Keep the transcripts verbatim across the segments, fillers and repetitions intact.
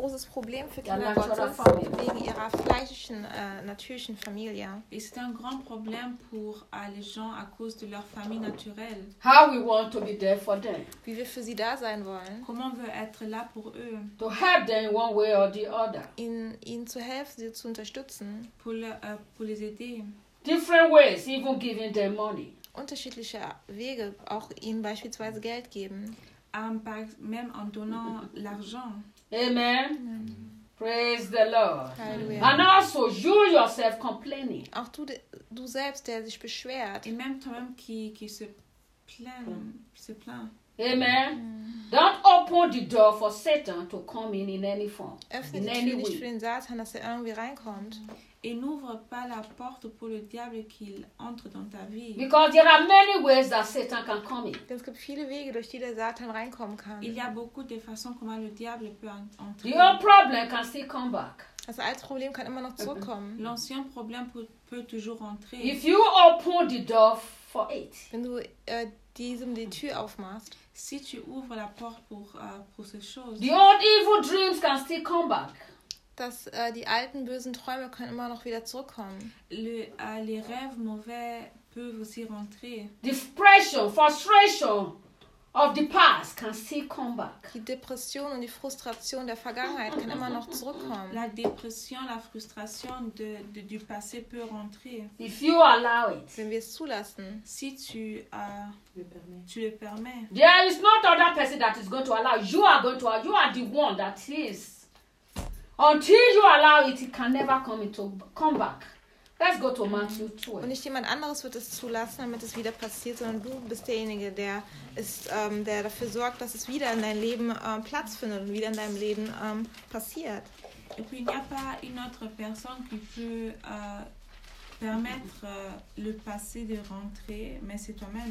großes Problem für their Kinder natural Gottes family. wegen ihrer fleischischen, äh, natürlichen Familie. Et c'est un grand problème pour euh, les gens à cause de leur famille naturelle. How we want to be there for them, Wie wir für sie da sein wollen, Comment on veut être là pour eux, to help them in one way or the other. ihnen, ihnen zu helfen, sie zu unterstützen. pour, le- euh, pour les aider. Different ways, even giving them money. Unterschiedliche Wege, auch ihnen beispielsweise Geld geben. Euh, par, même en donnant l'argent. Amen. Praise the Lord. Halleluja. And also you yourself complaining. Auch du, du selbst, der sich beschwert. Et même toi-même qui, qui se plaint. Se plaint. Amen. Don't open the door for Satan to come in in any form, Öffne in die any Tür nicht für way. den Satan, dass er irgendwie reinkommt. Et n'ouvre pas la porte pour le diable qu'il entre dans ta vie. Because there are many ways that Satan can come in. Denn es gibt viele Wege, durch die der Satan reinkommen kann. Il y a beaucoup de façons comment le diable peut en- entrer. The old problem can still come back. Das alte Problem kann immer noch zurückkommen. L'ancien problème peut, peut toujours entrer. If you open the door for it, Wenn du äh, diesem die Tür aufmachst. Si tu ouvres la porte pour, euh, pour ces choses, the old evil dreams can still come back. Dass äh, die alten bösen Träume können immer noch wieder zurückkommen. le, euh, les rêves mauvais peuvent aussi rentrer. Depression, frustration of the past can still come back. Die Depression und die Frustration der Vergangenheit kann immer noch zurückkommen. La dépression, la frustration de, de- du passé peut rentrer. If you allow it. Wenn wir es zulassen. Si tu, euh, tu le permets. There is not other person that is going to allow. You are going to. You are the one that is. Until you allow it, it can never come into come back. Let's go to Matthew Und twelve. nicht jemand anderes wird es zulassen, damit es wieder passiert, sondern du bist derjenige, der, ist, ähm, der dafür sorgt, dass es wieder in deinem Leben ähm, Platz findet und wieder in deinem Leben ähm, passiert. Et puis il n'y a pas une autre personne qui peut euh, permettre euh, le passé de rentrer, mais c'est toi-même.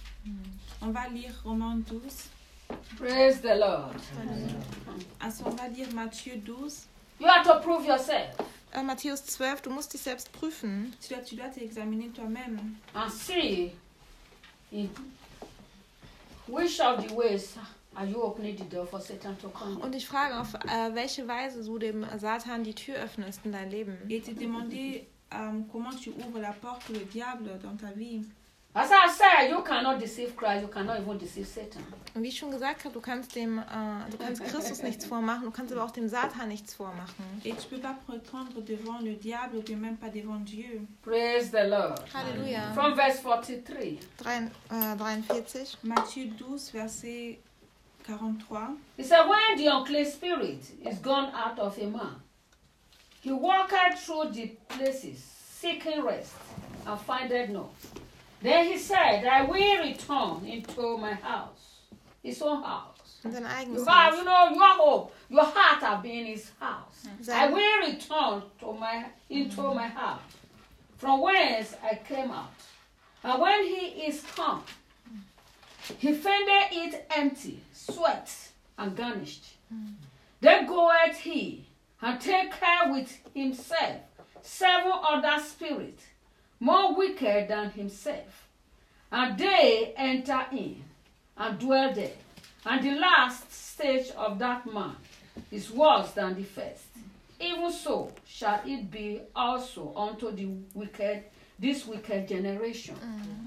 On va lire Romains douze. Praise the Lord. Also, on va lire Matthieu douze. You have to prove yourself Äh, Matthäus zwölf, du musst dich selbst prüfen Tu dois, tu dois t'examiner toi-même. and see in which of the ways are you opening the door for Satan to come in. und dich fragen, auf äh, welche Weise du dem Satan die Tür öffnest in dein Leben. Et te demander euh, comment tu ouvres la porte pour le diable dans ta vie. As I said, you cannot deceive Christ. You cannot even deceive Satan. Und wie ich schon gesagt habe, du kannst dem, äh, du kannst Christus nichts vormachen, du kannst aber auch dem Satan nichts vormachen. Et tu peux pas prétendre devant le diable ou bien même pas devant Dieu. Praise the Lord. Halleluja. From verse forty-three. Drei- äh, dreiundvierzig. Matthieu douze, verset quarante-trois. He said, when the unclean spirit is gone out of a man, he walketh through the places, seeking rest, and findeth none. Then he said, I will return into my house, his own house. In sein You eigenes have, Haus. you know, your hope, your heart have been his house. I Sein, will return to my into my house, from whence I came out. And when he is come, he findeth it empty, sweat, and garnished. Then goeth he, and take care with himself seven other spirits, more wicked than himself. And they enter in, and dwell there. And the last stage of that man is worse than the first. Even so shall it be also unto the wicked, this wicked generation.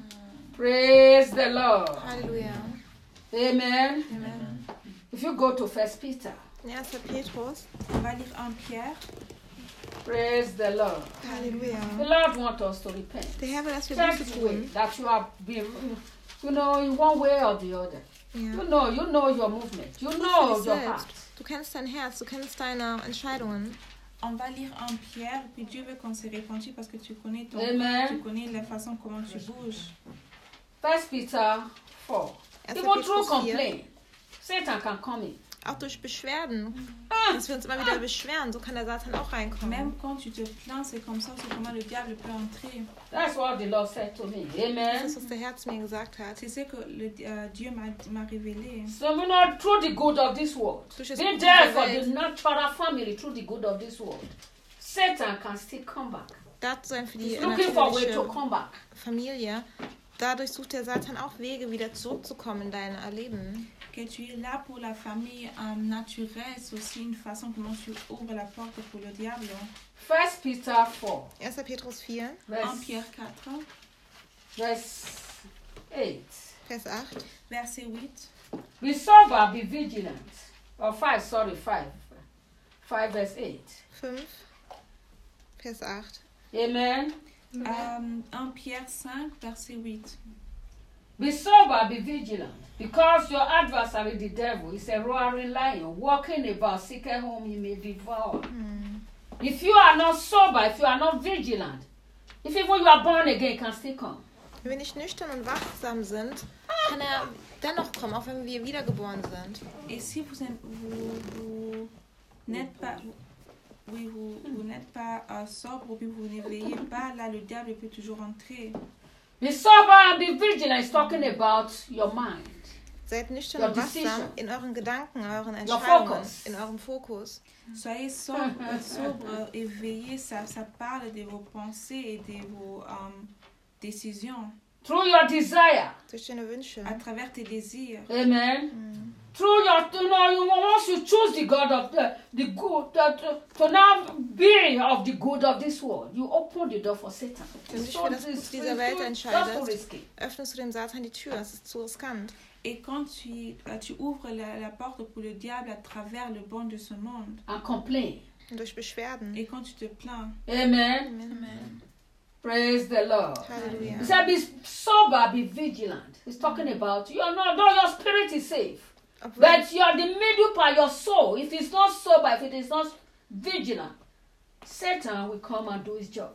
Praise the Lord. Halleluja. Amen. Amen. If you go to First Peter, erster Petrus. On va lire en Pierre. praise the Lord. The Halleluja. Lord wants us to repent. Der Herr will, dass wir Check Buße the way tun. that you have been, you know, in one way or the other. You Ja. know, you know your movement. You Prüfe know dich your selbst. heart. Du kennst dein Herz, du kennst deine Entscheidungen. On va lire en Pierre, puis Dieu veut qu'on se répanche parce que tu connais ton Amen. tu connais la façon comment tu bouges. First Peter four. erster Even through Petrus vier. complaint, Satan can come in. Auch durch Beschwerden. Ah, Dass wir uns immer wieder beschweren, so kann der Satan auch reinkommen. Même quand tu te plains, c'est comme ça, c'est comment le diable peut entrer. that's what the Lord said to me. Das Amen. ist, was der Herr zu mir gesagt hat. C'est ce que le, euh, Dieu m'a m'a révélé. So, you know, through the good of this world, Durch das be Gute there dieser for Welt. the natural family through the good of this world. Satan can still come back. Da zu sein für die He's looking for a way to natürliche come back. Familie. dadurch sucht der Satan auch Wege, wieder zurückzukommen in dein Leben. Que tu es là pour la famille euh, naturelle, c'est aussi une façon comment tu ouvres la porte pour le diable. First Peter four, erster Petrus vier, un verse, Pierre quatre, verse eight. Vers acht. verset huit. Be sober, be vigilant. Or five, sorry, five. five verse eight. fünf, Vers acht. Amen. Euh, un Pierre cinq, verset huit. Be sober, be vigilant, because your adversary, the devil, is a roaring lion, walking about, seeking whom he may devour. Hm. If you are not sober, if you are not vigilant, if even you are born again, he can still come. Wenn wir nicht nüchtern und wachsam sind, kann er dennoch kommen, auch wenn wir wiedergeboren sind. Et si vous, êtes- vous, vous n'êtes pas, oui, vous, vous n'êtes pas euh, sobre ou bien vous ne veillez pas, là le diable peut toujours entrer. Be sober and be vigilant is talking about your mind. Seid nüchtern Your und wachsam decision. in euren Gedanken, euren Your Entscheidungen, focus. in eurem Fokus. Soyez sobre, sobre et veillez, ça, ça parle de vos pensées et de vos euh, décisions, Through your desire. Durch deine Wünsche. à travers tes désirs. Amen. Hm. Through your, you know, you, once you choose the God of the, the good, uh, to, to now be of the good of this world, you open the door for Satan. Wenn du It's dich für das it's- Gute dieser it's Welt too- entscheidest, that's too risky. öffnest du dem Satan die Tür. Das ist zu riskant. Et quand tu, euh, tu ouvres la, la porte pour le diable à travers le bon de ce monde, And complain. Und durch Beschwerden. et quand tu te plains, Amen. Amen. Praise the Lord. Halleluja. He said, be sober, be vigilant. He's talking about you are not, though your spirit is safe, Obwohl, but you are the middle part, your soul. If it's not sober, if it is not vigilant, Satan will come and do his job.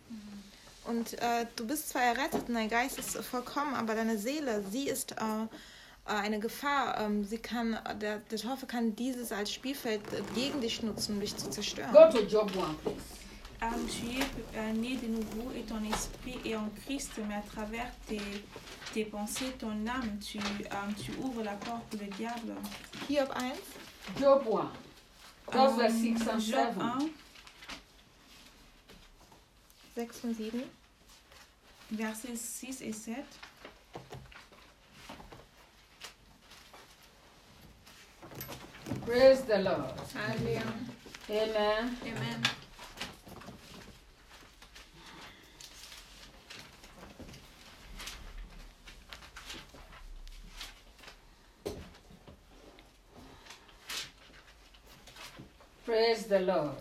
und äh, du bist zwar errettet und dein Geist ist vollkommen, aber deine Seele, sie ist äh, äh, eine Gefahr. Ähm, sie kann, der, der Teufel kann dieses als Spielfeld äh, gegen dich nutzen, um dich zu zerstören. Go to Job one, please. euh, tu es euh, né de nouveau et ton esprit est en Christ, mais à travers tes, tes pensées, ton âme, tu, euh, tu ouvres la porte pour le diable. Hiob eins, Job one. Just verse Euh, six and Job seven. un, sechs und sieben. versets six et sept. Praise the Lord. Halleluja. Amen. Amen. Praise the Lord.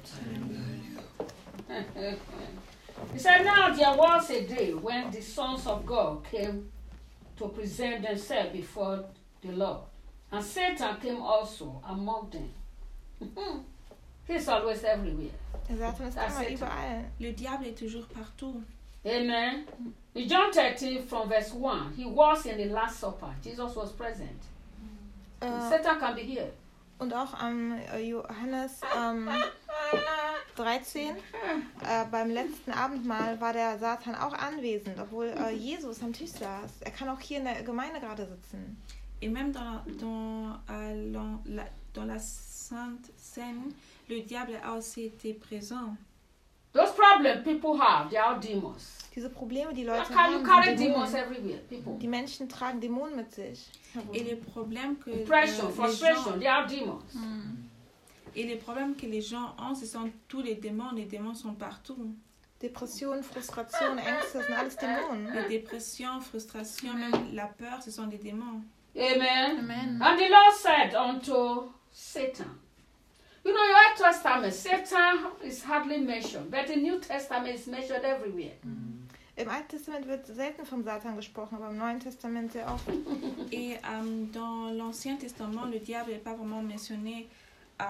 He said, now there was a day when the sons of God came to present themselves before the Lord. And Satan came also among them. He's always everywhere. Der Satan ist Das immer ist- überall. Le diable est toujours partout. Amen. In John thirteen from verse one, he was in the Last Supper. Jesus was present. Äh, Satan can be here. und auch am äh, Johannes ähm, dreizehn, äh, beim letzten Abendmahl, war der Satan auch anwesend, obwohl äh, Jesus am Tisch saß. Er kann auch hier in der Gemeinde gerade sitzen. Et même dans, dans, euh, l'en- la, dans la Sainte Seine, le diable a aussi été présent. Those problems people have, they are demons. Diese Probleme, die You Leute can- you haben, carry sind demons Dämonen. everywhere, people. Die Menschen tragen Dämonen mit sich. Et les problèmes que, Depression, euh, les frustration, gens, they are demons. et les problèmes que les gens ont, ce sont tous les démons. Les démons sont partout. Depressionen, Frustration, Ängste, das sind alles Dämonen. Les dépressions, frustrations, même la peur, ce sont des démons. Amen. Amen. And the Lord said unto Satan, you know, your Old Testament, Satan is hardly mentioned, but the New Testament is mentioned everywhere. Im Alten Testament wird selten vom Satan gesprochen, aber im Neuen Testament sehr oft. Et euh, dans l'Ancien Testament, le diable n'est pas vraiment mentionné, euh,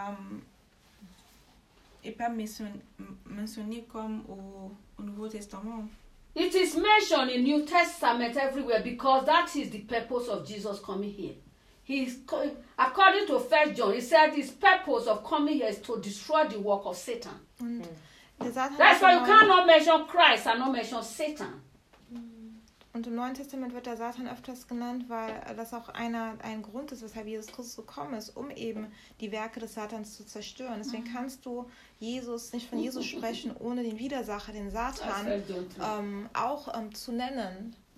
est pas mentionné, mentionné comme au, au Nouveau Testament. It is mentioned in New Testament everywhere because that is the purpose of Jesus coming here. He's co- according to First John, he said his purpose of coming here is to destroy the work of Satan. Und der Satan That's ist why im you Neuen- cannot mention Christ and not mention Satan. Und im Neuen Testament wird der Satan öfters genannt, weil das auch einer, ein Grund ist, weshalb Jesus Christus gekommen ist, um eben die Werke des Satans zu zerstören. Deswegen kannst du Jesus nicht von Jesus sprechen, ohne den Widersacher, den That's Satan, First John three. ähm, auch ähm, zu nennen.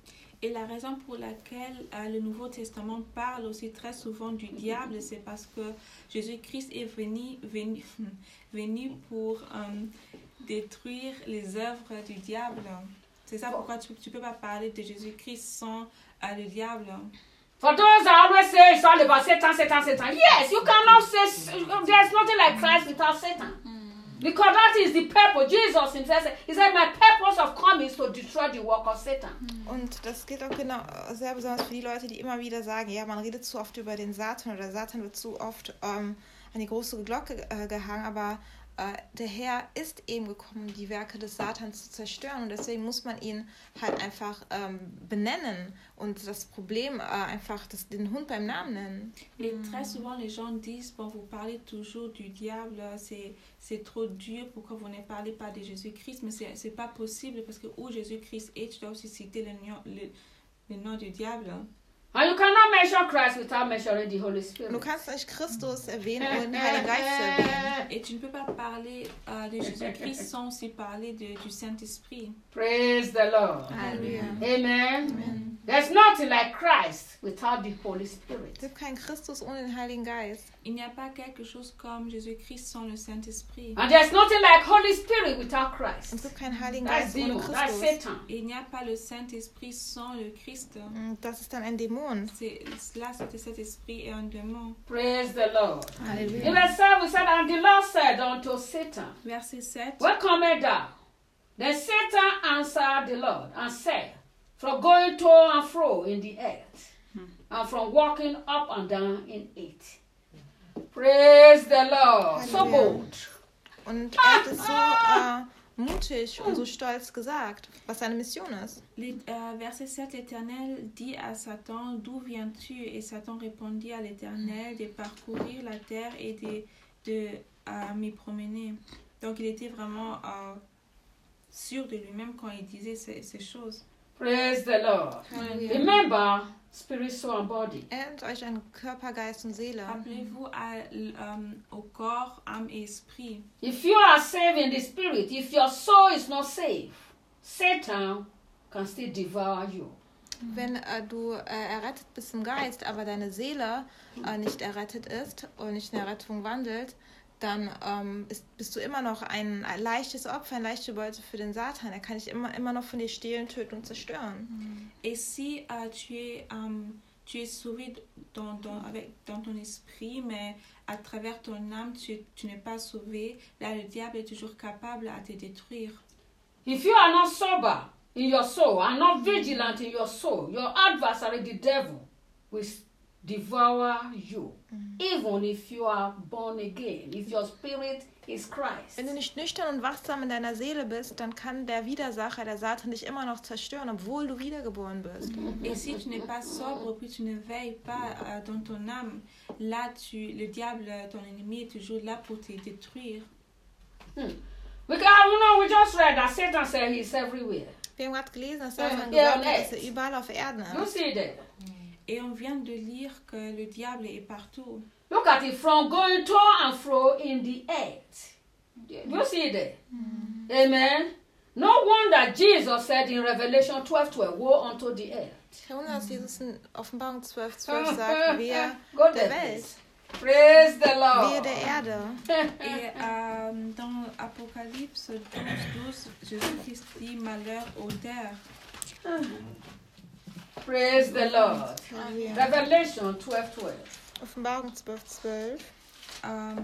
Et la raison pour laquelle euh, le Nouveau Testament parle aussi très souvent du diable, c'est parce que Jésus-Christ est venu, venu, venu pour euh, détruire les œuvres du diable. C'est ça pourquoi tu ne peux pas parler de Jésus-Christ sans euh, le diable. For those that always say it's all about Satan, Satan, Satan. Yes, you cannot say there's nothing like Christ without Satan. Because that is the purpose. Jesus himself said, he said, my purpose of coming is to destroy the work of Satan. Und das gilt auch genau sehr besonders für die Leute, die immer wieder sagen, ja, man redet zu oft über den Satan oder Satan wird zu oft ähm, an die große Glocke äh, gehangen, aber äh, der Herr ist eben gekommen, die Werke des Satans zu zerstören und deswegen muss man ihn halt einfach ähm, benennen und das Problem äh, einfach das, den Hund beim Namen nennen. Et très souvent les gens disent, bon, vous parlez toujours du diable, c'est, c'est trop dur, pourquoi vous ne parlez pas de Jésus-Christ, mais c'est, c'est pas possible parce que où Jésus-Christ est, tu dois aussi citer le nom, le, le nom du diable. And you cannot mention Christ without mentioning the Holy Spirit. Du kannst nicht Christus erwähnen, ohne den Heiligen Geist zu erwähnen. Et tu ne peux pas parler euh, de Jésus-Christ sans aussi parler de, du Saint-Esprit. Praise the Lord. Halleluja. Amen. Amen. There's nothing like Christ without the Holy Spirit. Es gibt keinen Christus ohne den Heiligen Geist. Il n'y a pas quelque chose comme Jésus-Christ sans le Saint-Esprit. And there's nothing like Holy Spirit without Es Christ. gibt keinen Heiligen That's Geist ohne demon. That's Christus. Satan. Et il n'y a pas le Saint-Esprit sans le Christ. Und das ist dann ein Dämon. C'est, là, c'est cet esprit et un démon. Praise the Lord. Halleluja. In verse seven, we said, and the Lord said unto Satan, Verset sept. where comest thou? Then Satan answered the Lord and said, from going to and fro in the earth, and from walking up and down in it. Praise the Lord. So Halleluja. bold. Und er hat es so äh, mutig und so stolz gesagt, was seine Mission ist. Les- euh, verset sept, l'Éternel dit à Satan, d'où viens-tu? Et Satan répondit à l'Éternel de parcourir la terre et de, de euh, m'y promener. Donc il était vraiment euh, sûr de lui-même quand il disait ces, ces choses. Praise the Lord. Halleluja. Remember, spirit, soul, and body. Erinnert euch an Körper, Geist und Seele. Rappelez-vous à, l- euh, au corps, âme et esprit. If you are saved in the spirit, if your soul is not saved, Satan can still devour you. Wenn äh, du äh, errettet bist im Geist, aber deine Seele äh, nicht errettet ist und nicht in der Rettung wandelt, dann ähm, ist, bist du immer noch ein, ein leichtes Opfer, eine leichte Beute für den Satan. Er kann dich immer, immer noch von dir stehlen, töten und zerstören. Et si euh, tu, es, euh, tu es sauvé dans, dans, avec, dans ton esprit, mais à travers ton âme, tu, tu n'es pas sauvé, là le diable est toujours capable à te détruire. If you are not sober in your soul and not vigilant in your soul, your adversary, the devil, will devour you. Even if you are born again, if your spirit is Christ. Wenn du nicht nüchtern und wachsam in deiner Seele bist, dann kann der Widersacher, der Satan, dich immer noch zerstören, obwohl du wiedergeboren bist. Et si tu n'es pas sobre, puis tu ne veilles pas euh, dans ton âme, là tu, le diable, ton ennemi, est toujours là pour te détruire. Hmm. We, can, you know, we just read that Satan said he's everywhere. Wir haben gerade gelesen, dass Satan Ja, gesagt ja, hat, dass er überall auf Erden You ist. see that? Et on vient de lire que le diable est partout. Look at it, from going to and fro in the earth. You see that? Amen. No wonder Jesus said in Revelation twelve twelve, woe unto the earth. Kein Wunder, dass Jesus in Offenbarung zwölf zwölf sagt, wehe Go der there, Welt, please. Praise the wehe Lord. der Erde. Et euh, dans Apocalypse douze douze, Jésus-Christ dit malheur aux terres. Praise the Lord. Halleluja. Revelation twelve twelve. Offenbarung zwölf zwölf. Euh,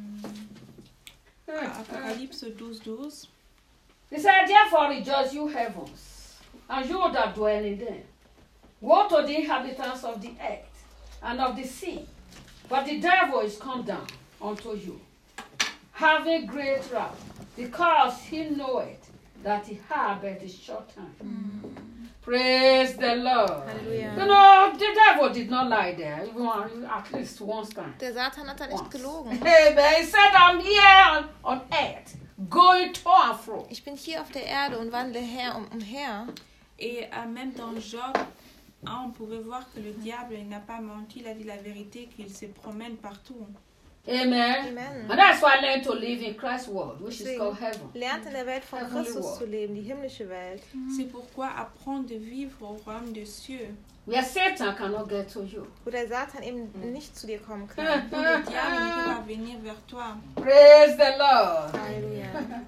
Apocalypse douze douze. He said, therefore rejoice, you heavens, and you that dwell in them. Woe to the inhabitants of the earth and of the sea, for the devil is come down unto you, having great wrath, because he knoweth that he hath but a short time. Praise the Lord. Halleluja. You know, the devil did not lie there, even one- at least once time. Der Satan hat da nicht gelogen. Amen. He said, I'm here on, on earth, going to and fro. Ich bin hier auf der Erde und wandle her um, umher. Et euh, même dans Job un, on pouvait voir que le diable il n'a pas menti, il a dit la vérité, qu'il se promène partout. Amen. Amen. And that's why I learned to live in Christ's world, which is Deswegen called heaven. lernt in der Welt von Heavenly Christus world. zu leben, die himmlische Welt. C'est pourquoi apprendre de vivre au royaume des cieux, Where Satan cannot get to you. Wo der Satan eben nicht zu dir kommen kann. où le diable ne peut pas venir vers toi. Praise the Lord. Halleluja.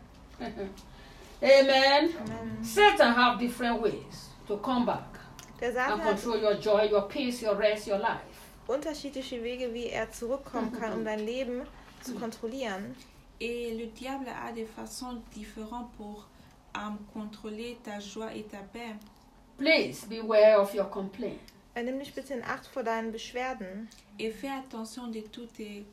Amen. Amen. Satan have different ways to come back Der and Satan hat control your joy, your peace, your rest, your life. unterschiedliche Wege, wie er zurückkommen kann, um dein Leben zu kontrollieren. Et le diable a des façons différentes pour um, contrôler ta joie et ta paix. Please beware of your complaint. Er nimmt dich bitte in Acht vor deinen Beschwerden. Et fais attention de toutes tes,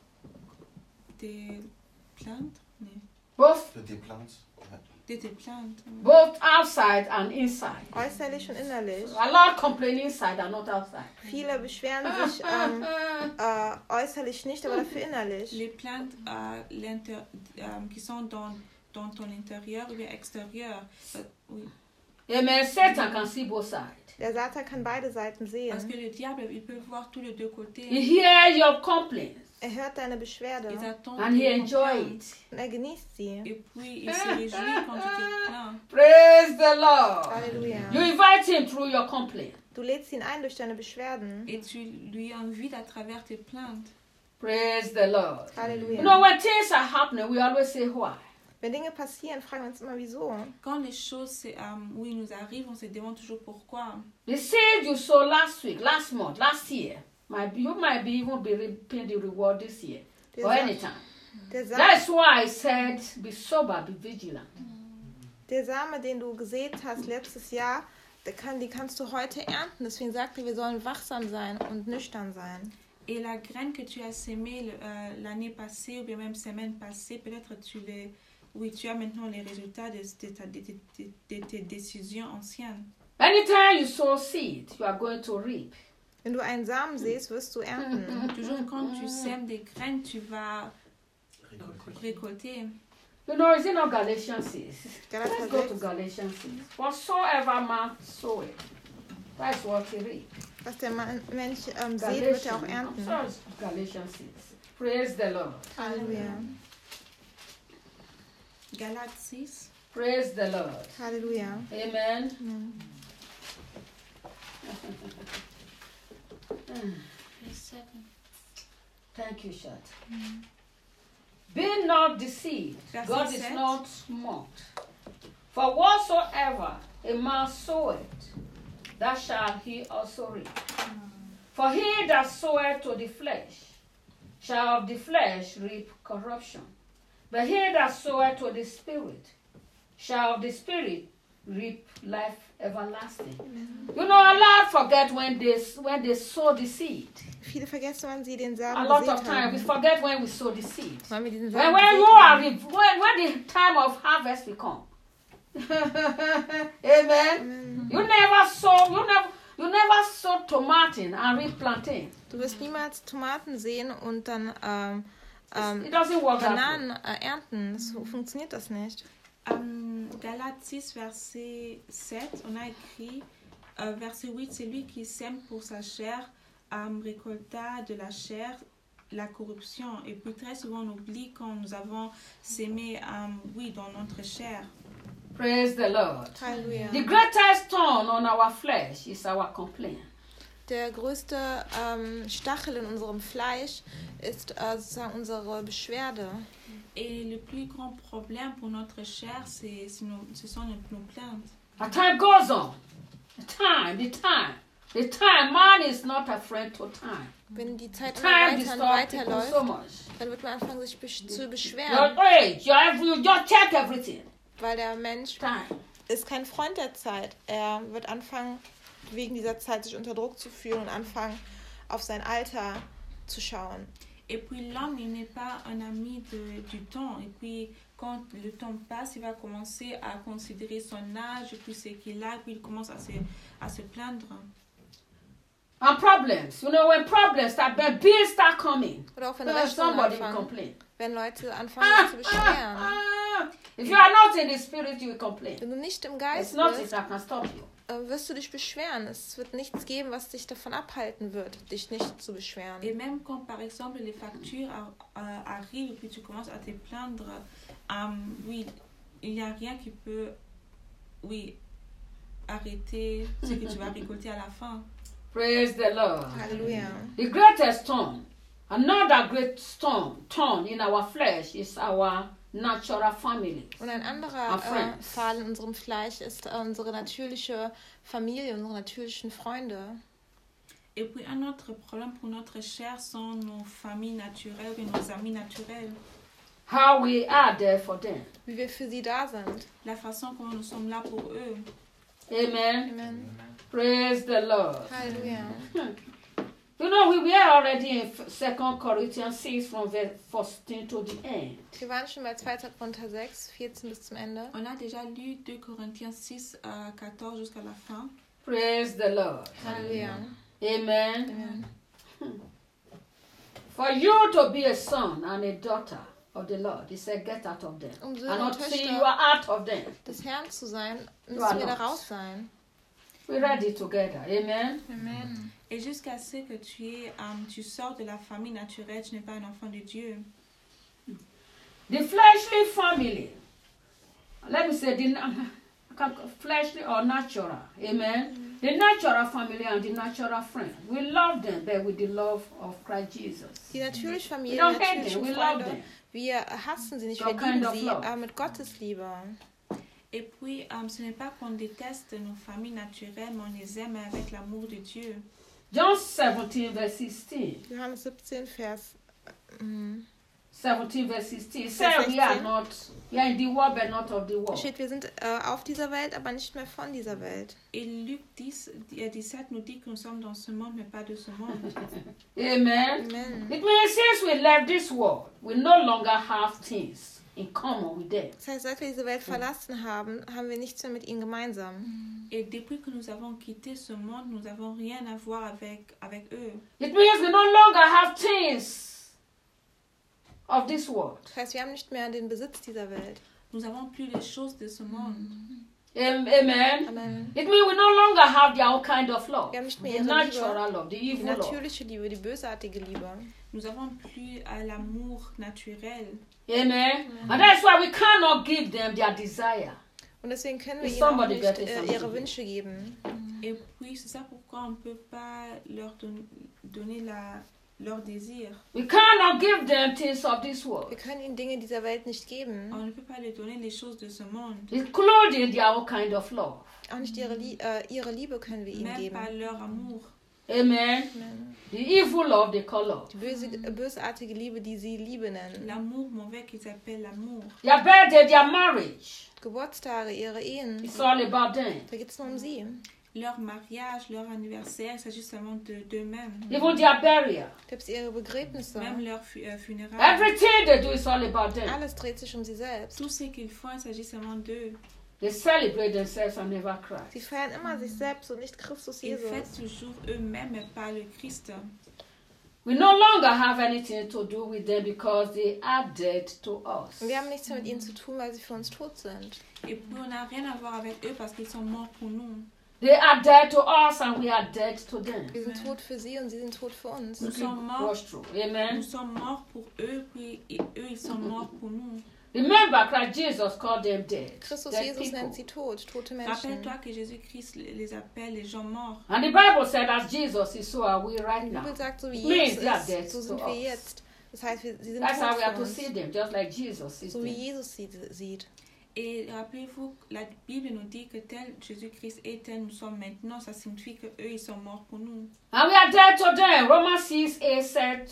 tes plaintes. Nee, Both De tes plaintes. Ouais. de tes plaintes. both outside and inside. Äußerlich und innerlich. A lot complain inside and not outside. Viele beschweren sich ähm, äh, äußerlich nicht, aber dafür innerlich. Les plaintes euh, l'inter- euh, qui sont dans, dans ton intérieur ou bien extérieur. Euh, oui. Amen. Satan can see both sides. Der Satan kann beide Seiten Parce que sehen. le diable, il peut voir tous les deux He côtés. hears your complaints Er hört deine Beschwerde Ils attendent and he tes enjoy complaintes. it. und er genießt sie. Et puis, il se réjouit quand tu te plains. Praise the Lord. Halleluja. You invite him through your complaint. Du lädst ihn ein durch deine Beschwerden. Et tu lui invites à travers tes plaintes. Praise the Lord. You know, Halleluja. when things are happening, we always say why. Wenn Dinge passieren, fragen wir uns immer, wieso. Quand les choses c'est, euh, oui, nous arrivent, on se demande toujours pourquoi. The seed you sow last week, last month, last year, might be, you might be even be reaping the reward this year Der, or Sa anytime. der, Sa That's why I said, be sober, be vigilant. der Same, den du gesät hast letztes Jahr, der kann, die kannst du heute ernten. Deswegen sagt er, wir sollen wachsam sein und nüchtern sein. Et la graine que tu as sémée le- euh, l'année passée ou bien même semaine passée, peut-être tu les, oui, tu as maintenant les résultats de, de, ta- de- de- de- de tes décisions anciennes. Anytime you sow seed, you are going to reap. Wenn du einen Samen säst, wirst du ernten. Toujours quand tu sèmes des graines, tu vas Récolter. récolter. You know, is it not Galatians six? Galater Let's go to sechs. Galatians six. Whatsoever man soweth, that's what he reaps. Was der Mann, Mensch ähm, sät, wird er auch I'm ernten. sorry, Galatians six. Praise the Lord. Halleluja. Galates six. Praise the Lord. Halleluja. Amen. Amen. Thank you, Shat. Be not deceived. Verset God is sept. not mocked. For whatsoever a man soweth, that shall he also reap. For he that soweth to the flesh shall of the flesh reap corruption. But he that soweth to the Spirit shall of the Spirit reap life everlasting. You know, a lot forget when they when they sow the seed. Viele vergessen, wann sie den A Samen lot of gesät time we haben. forget when we sow the seed. Wann wir diesen When, Samen when you gesät are haben. re- when, when the time of harvest will come. Amen. Amen. You never sow you never you never sow tomato and reap plantain. Du wirst niemals Tomaten sehen und dann ähm, ähm, It doesn't work that way. Bananen äh, ernten. So funktioniert das nicht. Euh, Galates six, verset sept, on a écrit, euh, verset huit, c'est lui qui sème pour sa chair, euh, récolta de la chair la corruption. Et puis très souvent on oublie quand nous avons sémé, euh, oui, dans notre chair. Praise the Lord. Halleluja. The greatest thorn on our flesh is our complaint. Der größte ähm, Stachel in unserem Fleisch ist äh, sozusagen unsere Beschwerde. Et le plus grand problème pour notre chair, c'est, c'est nos, ce sont nos, nos plaintes. As time goes on, the time, the time, the time, man is not a friend to time. Wenn die Zeit immer Time weiter und disturbs weiter people läuft, so much. dann wird man anfangen, sich besch zu Your beschweren, age, your every, you just check everything. weil der Mensch Time. ist kein Freund der Zeit. Er wird anfangen, wegen dieser Zeit sich unter Druck zu fühlen und anfangen, auf sein Alter zu schauen. Et puis l'homme, il n'est pas un ami de, du temps. Et puis quand le temps passe, il va commencer à considérer son âge, et puis ce qu'il a, et puis il commence à se, à se plaindre. And problems, you know, when problems start, when bills start coming, Oder auch wenn uh, Rechnungen somebody will anfangen, complain. wenn Leute anfangen, Ah, sich zu beschweren. ah, ah. If you are not in the spirit, you will complain. Wenn du nicht im It's Geist not it bist, that can stop you. äh, wirst du dich beschweren. Es wird nichts geben, was dich davon abhalten wird, dich nicht zu beschweren. Et même quand, par exemple, les factures euh, arrivent et puis tu commences à te plaindre, euh, oui, il n'y a rien qui peut, oui, arrêter ce que tu vas récolter à la fin. Praise the Lord. Halleluja. The greatest thorn, another great thorn, thorn in our flesh is our natural family. Und ein Our anderer äh, friends. Pfahl in unserem Fleisch ist äh, unsere natürliche Familie, unsere natürlichen Freunde. Et puis un autre problème pour notre chair sont nos familles naturelles et nos amis naturels. How we are there for them. Wie wir für sie da sind. La façon comment nous sommes là pour eux. Amen. Amen. Praise the Lord. Halleluja. You know, we were already in Second Corinthians six from verse fourteen to the end. Wir waren schon bei zweiter Korinther sechs, vierzehn bis zum Ende. On a déjà lu deux Corinthiens six à quatorze jusqu'à la fin. Praise the Lord. Halleluja. Amen. Amen. For you to be a son and a daughter of the Lord, he said, get out of them. Um I'm Söhne und not saying you Töchter are out of them. des Herrn zu sein, are müssen wir da not. raus sein. We read it together. Amen. Amen. Et jusqu'à ce que tu, es, um, tu sors de la famille naturelle, tu n'es pas un enfant de Dieu. The fleshly family, let me say, the fleshly or natural, amen. The natural family and the natural friend, we love them, but with the love of Christ Jesus. Die natürliche We Familie, don't die hate them, natürlichen we love Freunde, them. wir hassen sie nicht, So wir kind lieben of sie, love. aber mit Gottes Liebe. Et puis, um, ce n'est pas qu'on déteste nos familles naturelles, mais on les aime avec l'amour de Dieu. John seventeen, verse sixteen. Johannes siebzehn, Vers mm, seventeen, verse sixteen. Say we are not, we are in the world, but not of the world. steht, wir sind äh, auf dieser Welt, aber nicht mehr von dieser Welt. Et Luc dix, euh, dix-sept nous dit que nous sommes dans ce monde, mais pas de ce monde. Amen. Amen. It means since we left this world, we no longer have things in common with them. Das heißt, seit wir diese Welt verlassen haben, haben wir nichts mehr mit ihnen gemeinsam. Et depuis que nous avons quitté ce monde, nous n'avons rien à voir avec, avec eux. It means we no longer have things of this world. Das heißt, wir haben nicht mehr den Besitz dieser Welt. Nous n'avons plus les choses de ce monde. Am- Amen. Amen. It means we no longer have their own kind of love. Wir haben nicht mehr The ihre natural Liebe, love, the die evil love. natürliche Liebe, die bösartige Liebe. Nous n'avons plus euh, l'amour naturel. Amen. And that's why we cannot give them their desire. Und deswegen können wir Is ihnen auch somebody nicht getting äh, something? ihre Wünsche geben. Et puis, c'est ça pourquoi on ne peut pas leur don- donner la, leur désir. We cannot give them things of this world, Wir können ihnen Dinge dieser Welt nicht geben. On ne peut pas leur donner les choses de ce monde. including their own kind of love. Auch nicht ihre, Lie äh, ihre Liebe können wir ihnen Même geben. pas leur amour. Amen. Amen. The evil love they call love. Die böse, äh, bösartige Liebe, die sie Liebe nennen. L'amour mauvais qu'ils appellent l'amour. Their birthday, their marriage. Geburtstage, ihre Ehen. It's all about them. Da geht es nur um sie. Leur mariage, leur anniversaire, il s'agit seulement de- d'eux-mêmes. Even their burial. Selbst ihre Begräbnisse. Même leur fu- euh, funérailles. Everything they do is all about them. Alles dreht sich um sie selbst. Tout ce qu'ils font, il s'agit seulement d'eux. They celebrate themselves and never Sie Christ. feiern immer sich selbst und nicht Christus Ils Jesus. fêtent toujours eux-mêmes, mais pas le Christ. We no longer have anything to do with them because they are dead to us. Und wir haben nichts mehr mit ihnen zu tun, weil sie für uns tot sind. Et puis, on n'a rien à voir avec eux parce qu'ils sont morts pour nous. They are dead to us and we are dead to them. Wir sind tot für sie und sie sind tot für uns. Nous sommes morts. Rush through. Amen. Nous sommes morts pour eux, puis i- eux, ils sont morts pour nous. Remember, Christ Jesus called them dead. Christus Dead Jesus people. nennt sie tot, tote Menschen. Rappelle-toi que Jésus-Christ les appelle les gens morts. And the Bible said, as Jesus is, so are we right Die now. Bibel sagt, so wie Means Jesus they are dead ist, so to sind wir us. jetzt. Das heißt, wir, sie sind That's how tot we have für to uns. see them, just like Jesus sees So wie them. Jesus sie sieht. Et rappelez-vous, la Bible nous dit que tel Jésus-Christ est tel nous sommes maintenant. Ça signifie que eux ils sont morts pour nous. And we are dead to them. Romans six eight said,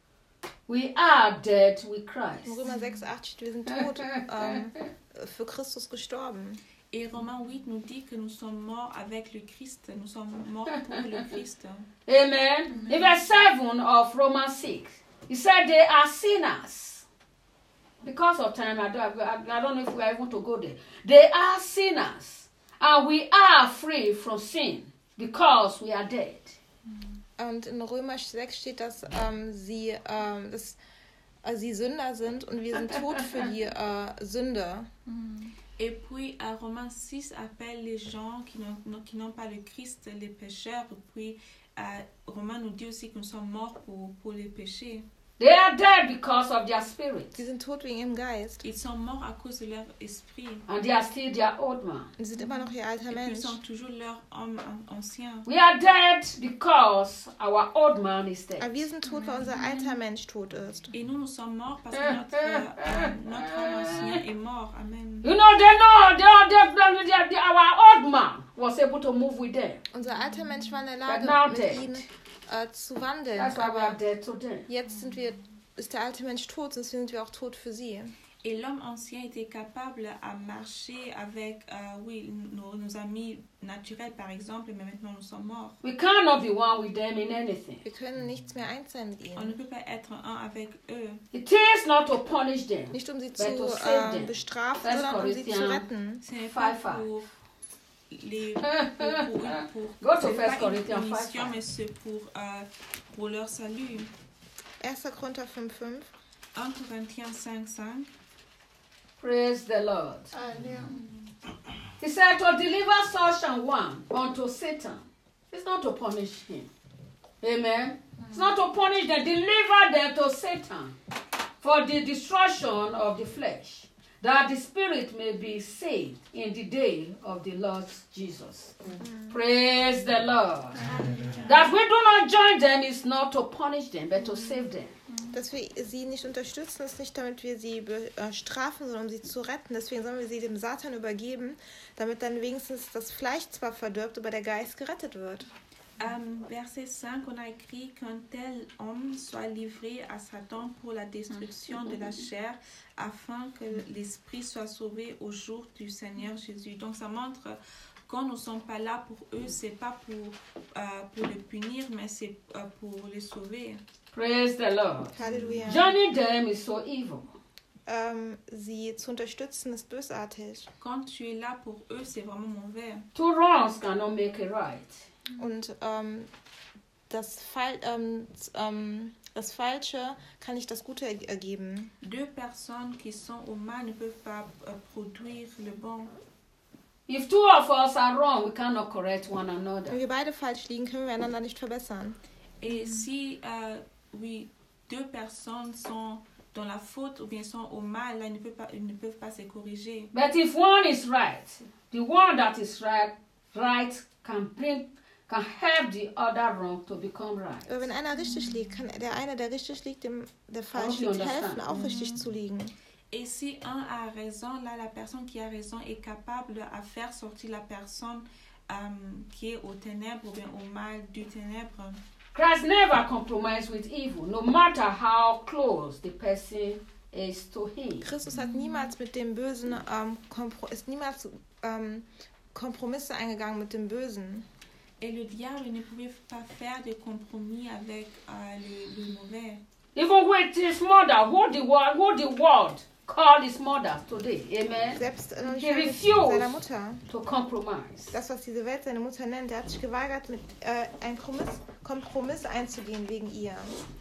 we are dead with Christ. In Römer sechs, acht steht, wir sind tot, ähm, für Christus gestorben. Et Romains huit nous dit que nous sommes morts avec le Christ. Nous sommes morts pour le Christ. Amen. In verse seven of Romans six, he said they are sinners. Because of time, I don't, I, I don't know if we are able to go there. They are sinners. And we are free from sin because we are dead. Und in Römer sechs steht, dass ähm, sie, ähm, dass, äh, sie Sünder sind und wir sind tot für die äh, Sünde. Et puis, à Romains six appelle les gens qui n'ont, qui n'ont pas le Christ, les pécheurs. Et puis, à Romains nous dit aussi que nous sommes morts pour, pour les péchés. They are dead because of their spirit. Sie sind tot wegen ihrem Geist. Ils sont morts à cause de leur esprit. And they are still their old man. Sie sind immer noch ihr alter Et puis, Mensch. ils sont toujours leur homme an- ancien. We are dead because our old man is dead. Aber wir sind tot, weil unser alter Mensch tot ist. Et nous, nous sommes morts parce que notre, euh, notre homme ancien est mort. Amen. You know, they know they are, they, they, they, they, our old man was able to move with them. Unser alter Mensch war in der But now Lage, dead. mit ihnen äh, zu wandeln. That's why we are Aber dead today. jetzt sind wir, ist der alte Mensch tot, sonst sind wir auch tot für sie. Et l'homme ancien était capable à marcher avec, euh, oui, nos, nos amis naturels, par exemple, mais maintenant nous sommes morts. We cannot be one with them in anything. Wir können nichts mehr eins sein mit On ihnen. ne peut pas être un avec eux. It is not to punish them. Nicht um sie But zu to save äh, them. bestrafen, First sondern um sie zu Corinthians retten. Ce n'est pas Five, five. pour les pour, pour, pour, Go to c'est First pas une Corinthians five, punition, five. mais c'est pour, euh, pour leur salut. erster Korinther fünf fünf. un Corinthiens cinq cinq. Praise the Lord. He said to deliver such an one unto Satan. It's not to punish him. Amen. It's not to punish them. Deliver them to Satan for the destruction of the flesh, that the spirit may be saved in the day of the Lord Jesus. Praise the Lord. That we do not join them is not to punish them, but to save them. Dass wir sie nicht unterstützen, ist nicht, damit wir sie bestrafen, sondern um sie zu retten. Deswegen sollen wir sie dem Satan übergeben, damit dann wenigstens das Fleisch zwar verdirbt, aber der Geist gerettet wird. Um, verset cinq, on a écrit qu'un tel homme soit livré à Satan pour la destruction de la chair, afin que l'esprit soit sauvé au jour du Seigneur Jésus. Donc ça montre quand nous ne sommes pas là pour eux, c'est pas pour, euh, pour les punir, mais c'est euh, pour les sauver. Praise the Lord. Halleluja. Joining them is so evil. Ähm, sie zu unterstützen ist bösartig. Quand tu es là pour eux, c'est vraiment mauvais. Two wrongs cannot make a right. Und ähm, das, Fal ähm, ähm, das Falsche kann nicht das Gute er ergeben. Deux personnes qui sont au mal ne peuvent pas euh, produire le bon. If two of us are wrong, we cannot correct one Wenn another. wir beide falsch liegen, können wir einander nicht verbessern. Et si, euh, oui, deux personnes sont dans la faute ou bien sont au mal, là, ils ne peuvent pas, ils ne peuvent pas se corriger. But if one is right, the one that is right, right can bring, can help the other wrong to become right. Aber wenn einer richtig liegt, kann der eine, der richtig liegt, dem der falsch you liegt, understand? helfen, auch richtig zu liegen. Et si un a raison, là, la personne qui a raison est capable à faire sortir la personne euh, qui est aux ténèbres ou bien au mal du ténèbre. Christ never compromised with evil, no matter how close the person is to him. Christus hat niemals mit dem Bösen, ähm, kompro ist niemals ähm, Kompromisse eingegangen mit dem Bösen. Et le diable ne pouvait pas faire de compromis avec euh, le, le mauvais. Even with his mother, who the world, who the world called his mother today, amen, Selbst äh, noch nicht He mal mit refused. seiner Mutter. to compromise. Das, was diese Welt seine Mutter nennt, der hat sich geweigert, mit äh, einen Kompromiss, Kompromiss einzugehen wegen ihr.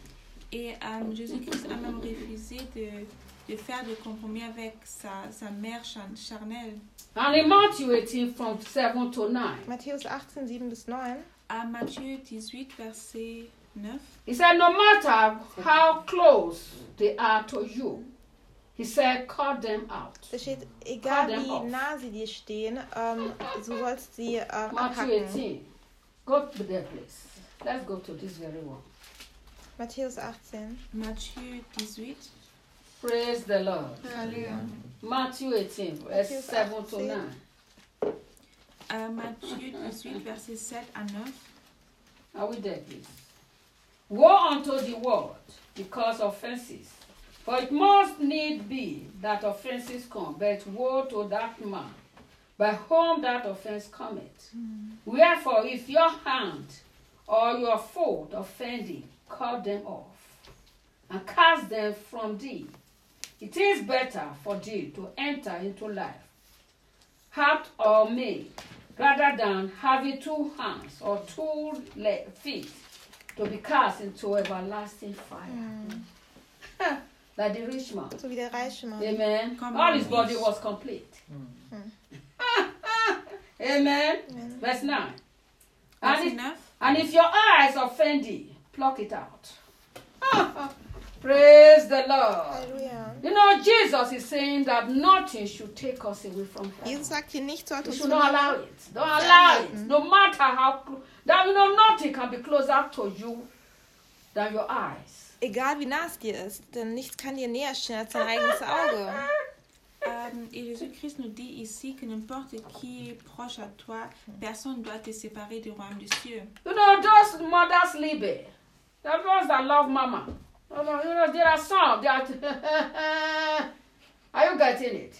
Et euh, Jésus-Christ a même refusé de, de faire de compromis avec sa, sa mère char- charnelle. And in Matthew eighteen from seven to nine, Matthäus achtzehn, sieben bis neun. À Matthieu dix-huit, verset neuf. he said, no matter how close they are to you, he said, cut them out. Da steht, egal Cut them wie off. nah sie dir stehen, ähm, du sollst sie äh, Matthew abhacken. eighteen. Go to that place. Let's go to this very one. Matthäus achtzehn. Matthieu dix-huit. Praise the Lord. Halleluja. Matthew eighteen, verse Matthew seven to eighteen. nine. À Matthieu dix-huit, verset sept à neuf. Are we there, please? Woe unto the world because of offenses. For it must need be that offenses come, but woe to that man by whom that offense cometh. Wherefore, if your hand or your foot offend thee, cut them off, and cast them from thee. It is better for thee to enter into life, heart or maid, rather than having two hands or two le- feet to be cast into everlasting fire. like the rich man. So wie der reiche Mann. Amen. Come All on, his body please. was complete. Mm. Amen. Amen. Verse nine. Verse And if, neuf. and if your eyes offend thee, pluck it out. Praise the Lord. Halleluja. You know, Jesus is saying that nothing should take us away from heaven. Jesus sagt hier, nichts sollte You uns should von not der allow it. Don't allow it. No matter how close. That you know, nothing can be closer to you than your eyes. Egal wie nah es dir ist, denn nichts kann dir näher stehen als dein eigenes Auge. Euh, et Jésus-Christ nous dit ici que n'importe qui est proche à toi, personne ne doit te séparer du royaume des cieux. You know, those mothers live, the ones that love mama. You know, you know, there are some that. Are you getting it?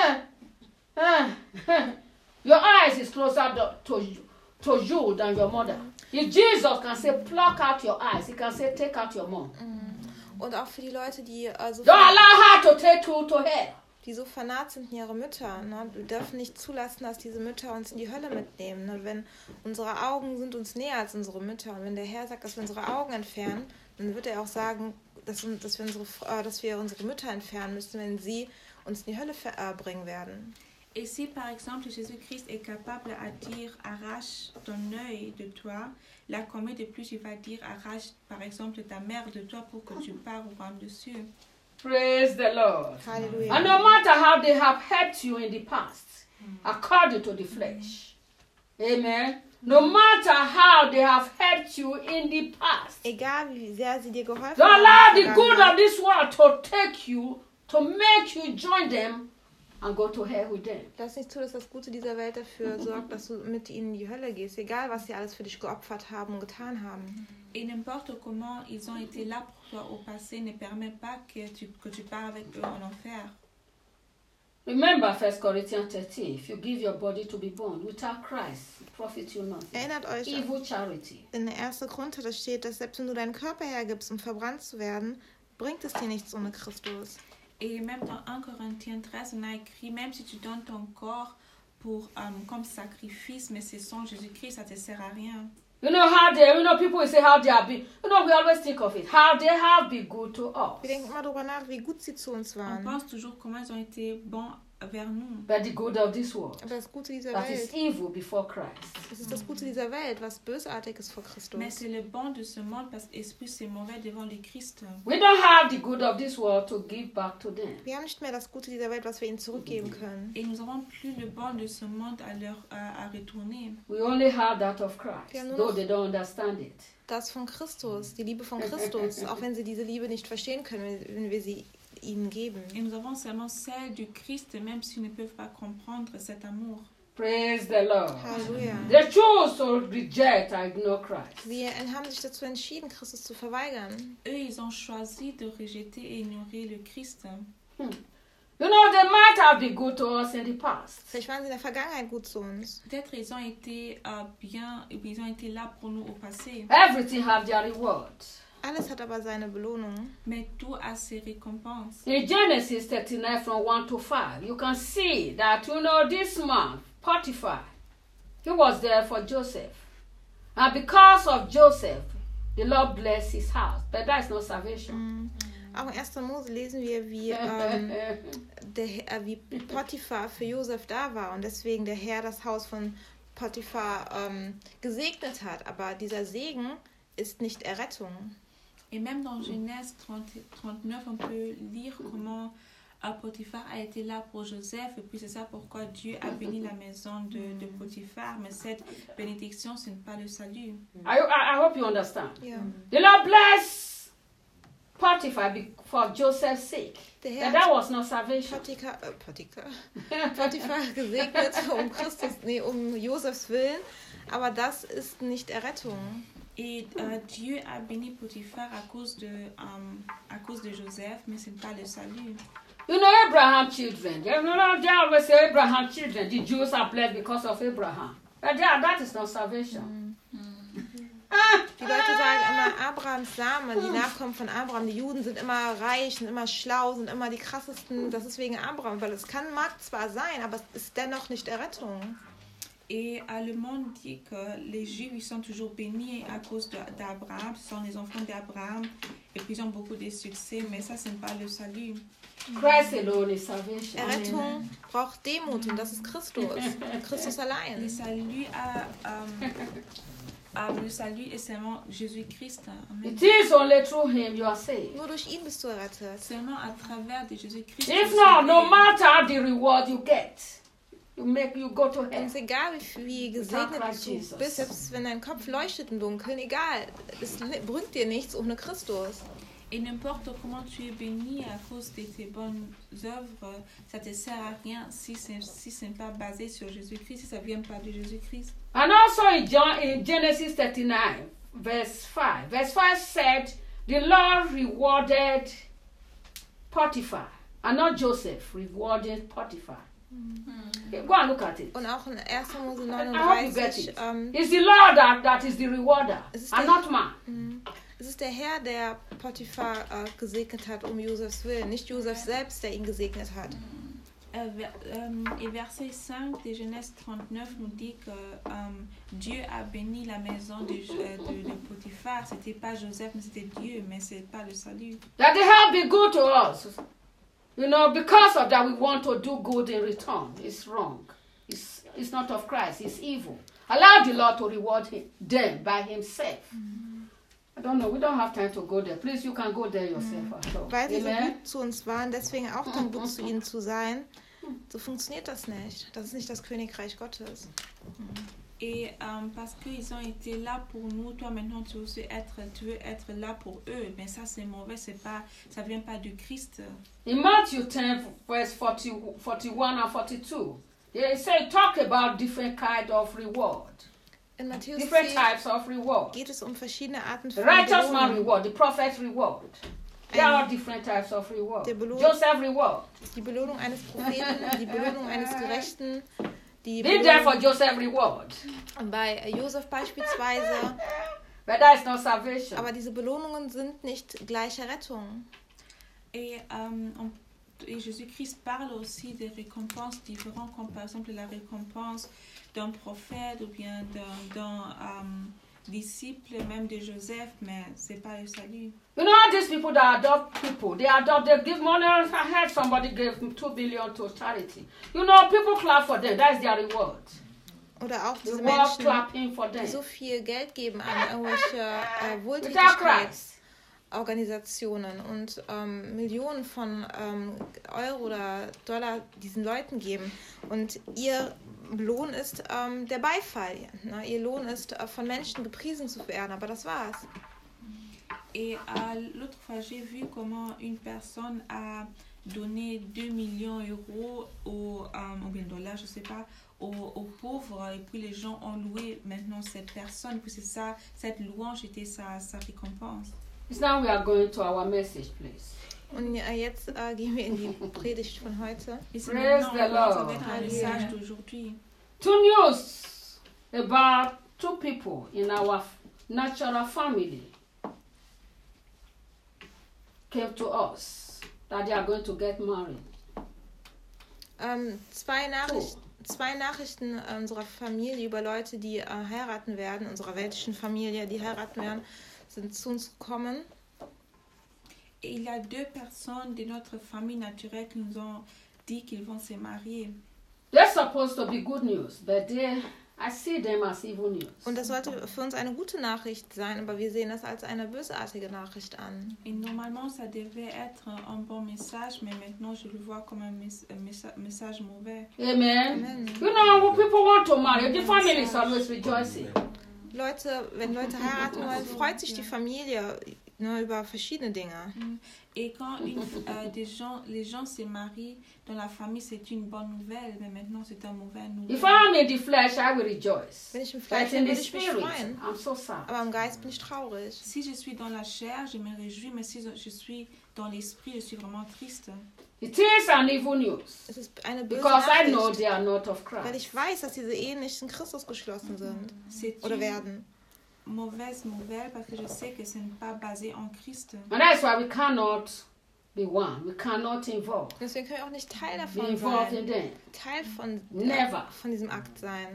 Your eyes is closer to, to, you, to you than your mother. If Jesus can say, pluck out your eyes, he can say, take out your mom. Und auch für die Leute, die, äh, so, Don't allow her to take you to hell. die so fanat sind in ihre Mütter. Ne? Wir dürfen nicht zulassen, dass diese Mütter uns in die Hölle mitnehmen. Ne? Wenn unsere Augen sind uns näher als unsere Mütter. Und wenn der Herr sagt, dass wir unsere Augen entfernen, dann wird er auch sagen, dass, dass, wir, unsere, äh, dass wir unsere Mütter entfernen müssen, wenn sie uns in die Hölle äh, bringen werden. Et si par exemple Jésus-Christ est capable à dire arrache ton œil de toi, là combien de plus il va dire arrache par exemple ta mère de toi pour que tu pars au royaume des cieux. Praise the Lord. Halleluja. And no matter how they have helped you in the past, according to the flesh. Amen. No matter how they have helped you in the past. Egal wie sehr sie dir geholfen Don't allow the haben. good of this world to take you, to make you join them and go to hell with them. Lass nicht zu, dass das Gute dieser Welt dafür sorgt, dass du mit ihnen in die Hölle gehst. Egal, was sie alles für dich geopfert haben und getan haben. Et n'importe comment ils ont été là pour toi au passé ne permet pas que tu, que tu pars avec eux en enfer. Remember First Corinthians thirteen, if you give your body to be burned without Christ, it profits you nothing. Erinnert euch an Evil charity. in der ersten Grunde, da steht, dass selbst wenn du deinen Körper hergibst, um verbrannt zu werden, bringt es dir nichts ohne Christus. Et même dans un Corinthiens treize, on a écrit, même si tu donnes ton corps pour, um, comme sacrifice, mais c'est sans Jésus-Christ, ça ne te sert à rien. You know how they, you know, people will say how they have been, you know, we always think of it, how they have been good to us. Wir denken immer darüber nach, wie gut sie zu uns On waren. pense toujours comment ils ont été bons vers nous. But the good of this world, Aber das Gute dieser that is Welt, evil before Christ. es ist das Gute dieser Welt, was bösartig ist vor Christus. Mais c'est le bon de ce monde parce que l'esprit c'est mauvais devant le Christ. We don't have the good of this world to give back to them. Wir haben nicht mehr das Gute dieser Welt, was wir ihnen zurückgeben können. Et nous n'avons plus le bon de ce monde à, leur, à, à retourner. We only have that of Christ, Ja, nur though noch- they don't understand it. Das von Christus, die Liebe von Christus, auch wenn sie diese Liebe nicht verstehen können, wenn wir sie ihnen geben. Et nous avons seulement celle du Christ, même s'ils ne peuvent pas comprendre cet amour. Praise the Lord. Halleluja. They choose to reject and ignore Christ. Sie haben sich dazu entschieden, Christus zu verweigern. Eux, ils ont choisi de rejeter et ignorer le Christ. You know, they might have been good to us in the past. Vielleicht waren sie in der Vergangenheit gut zu uns. Peut-être ils ont été euh, bien, ils ont été là pour nous au passé. Everything have their reward. Alles hat aber seine Belohnung. Mais tout a ses récompenses. In Genesis thirty-nine from one to five, you can see that, you know, this man, Potiphar, he was there for Joseph. And because of Joseph, the Lord blessed his house. But that is not salvation. Auch in erster Mose lesen wir, wie, ähm, der, äh, wie Potiphar für Josef da war und deswegen der Herr das Haus von Potiphar ähm, gesegnet hat. Aber dieser Segen ist nicht Errettung. Et même dans Genèse trente, trente-neuf, on peut lire comment euh, Potiphar a été là pour Joseph. Et puis c'est ça pourquoi Dieu a béni la maison de, de Potiphar. Mais cette bénédiction, ce n'est pas le salut. I, I, I hope you understand. Ja. The Lord blessed Potiphar be- for Joseph's sake. Der But Herr that hat was not salvation. Potiphar, äh, Potiphar, Potiphar gesegnet um Christus, nee, um Josefs Willen. Aber das ist nicht Errettung. Et euh, Dieu a béni Potiphar à cause de, um, à cause de Joseph, mais ce n'est pas le salut. You know, Abraham's children. You know, they always say Abraham's children. The Jews are blessed because of Abraham. But yeah, that is not salvation. Die Leute sagen immer, Abrahams Same, die Nachkommen von Abraham, die Juden sind immer reich, sind immer schlau, sind immer die krassesten. Das ist wegen Abraham, weil es kann, mag zwar sein, aber es ist dennoch nicht Errettung. Et euh, le monde dit que les Juifs ils sont toujours bénis à cause de- d'Abraham, ce sont les enfants d'Abraham, et puis ils ont beaucoup de succès, mais ça, ce n'est pas le salut. Christ alone is salvation. Errettung braucht Demut und das ist Christus. Christus Le allein. salut, a, euh, euh, le salut est seulement Jésus-Christ. Amen. It is only through him you are saved. Nur durch ihn bist du errettet. Seulement à travers de Jésus-Christ. If tu es not, no sauvé. matter the reward you get, you make you go to Und es hell. ist egal, wie, wie gesegnet du bist, selbst wenn dein Kopf leuchtet im Dunkeln, egal. Es bringt dir nichts ohne Christus. Et n'importe comment tu es béni à cause de tes bonnes œuvres, ça ne te sert à rien si ce n'est si ce n'est pas basé sur Jésus-Christ, si ça ne vient pas de Jésus-Christ. And also in John in Genesis thirty-nine, verse five. Verse five said, the Lord rewarded Potiphar, and not Joseph rewarded Potiphar. Okay, go and look at it. Und auch in erster Mose I hope you get neununddreißig, it. ähm, It's the Lord that, that is the rewarder, Es ist and der- not man. mh, es ist der Herr, der Potiphar äh, gesegnet hat um Josefs Willen, nicht Josef selbst, der ihn gesegnet hat. Euh, ver- euh, et verset cinq de Genèse trente-neuf nous dit que euh, Dieu a béni la maison de, euh, de, de Potiphar. C'était pas Joseph, mais c'était Dieu, mais c'est pas le salut. That they have been good to us. You know, because of that, we want to do good in return. It's wrong. It's, it's not of Christ. It's evil. Allow the Lord to reward him, them by himself. I don't know. We don't have time to go there. Please, you can go there yourself. at all. Weil sie so Amen. gut zu uns waren, deswegen auch dann gut zu ihnen zu sein. So funktioniert das nicht. Das ist nicht das Königreich Gottes. Et euh, parce qu'ils ont été là pour nous, toi maintenant tu veux aussi être, tu veux être là pour eux. Mais ça c'est mauvais, c'est pas, ça vient pas du Christ. In Matthew ten, verse forty, forty-one and forty-two, they say talk about different kind of reward, In Matthäus different zehn types of reward. geht es um verschiedene Arten The von righteous man Belohnung. reward, the prophet reward. There are different types of reward. Der Belohn- Joseph reward. Die Belohnung eines Propheten, die Belohnung eines Gerechten, die Be there for Belohnung Joseph reward. bei Josef beispielsweise. But that is not salvation. Aber diese Belohnungen sind nicht gleiche Rettung. Et, euh, on- et Jésus-Christ parle aussi des récompenses différentes, comme par exemple la récompense d'un prophète ou bien d'un, d'un euh, disciple, même de Joseph, mais c'est pas le salut. You know all these people that adopt people, they adopt, they give money. I heard somebody gave two billion to charity. You know, people clap for them. That is their reward. Oder auch The diese world Menschen, clapping for die them. so viel Geld geben an irgendwelche äh, Without Christ. Wohltätigkeitsorganisationen und ähm, Millionen von ähm, Euro oder Dollar diesen Leuten geben. Und ihr Lohn ist ähm, der Beifall. Ne? Ihr Lohn ist äh, von Menschen gepriesen zu werden, aber das war's. Et euh, l'autre fois, j'ai vu comment une personne a donné deux millions d'euros aux, euh, ou bien dollars, je sais pas, aux, aux pauvres, et puis les gens ont loué maintenant cette personne, puis c'est ça, cette louange était sa, sa récompense. It's now we are going to our message, please. Und äh, jetzt äh, gehen wir in die Predigt von heute. Et c'est Praise maintenant the on commence Lord. avec le message d'aujourd'hui. Two news about two people in our natural family came to us that they are going to get married. Ähm, zwei, Nachricht, zwei Nachrichten äh, unserer Familie über Leute, die äh, heiraten werden, unserer weltlichen Familie, die heiraten werden, sind zu uns gekommen. Et il y a deux personnes de notre famille naturelle qui nous ont dit qu'ils vont se marier. They're supposed to be good news, but they, I see them as evil news. Und das sollte für uns eine gute Nachricht sein, aber wir sehen das als eine bösartige Nachricht an. Et normalement, ça devait être un bon message, mais maintenant, je le vois comme un, mes- un messa- message mauvais. Amen. Amen. You know, when people want to marry, the family is always rejoicing. Leute, wenn Leute heiraten wollen, freut sich die Familie ne, über verschiedene Dinge. Et quand une, euh, des gens, les gens se marient dans la famille, c'est une bonne nouvelle, mais maintenant, c'est un mauvais nouvelle. If I'm in the flesh, I will rejoice. Wenn ich im But Fleisch in bin, the würde ich mich spirit, freuen. I'm so sad. Aber im Geist bin ich traurig. Si je suis dans la chair, je me réjouis, mais si je suis dans l'esprit, je suis vraiment triste. It is an evil news Es ist eine böse because I know Nachricht, they are not of weil Christ. ich weiß, dass diese Ehen nicht in Christus geschlossen sind C'est oder une werden. mauvaise nouvelle parce que je sais que ce n'est pas basé en Christ. And that's why we cannot be one. We cannot involve. Deswegen können wir auch nicht Teil Be davon involved in sein, them. Teil von, Never. von diesem Akt sein.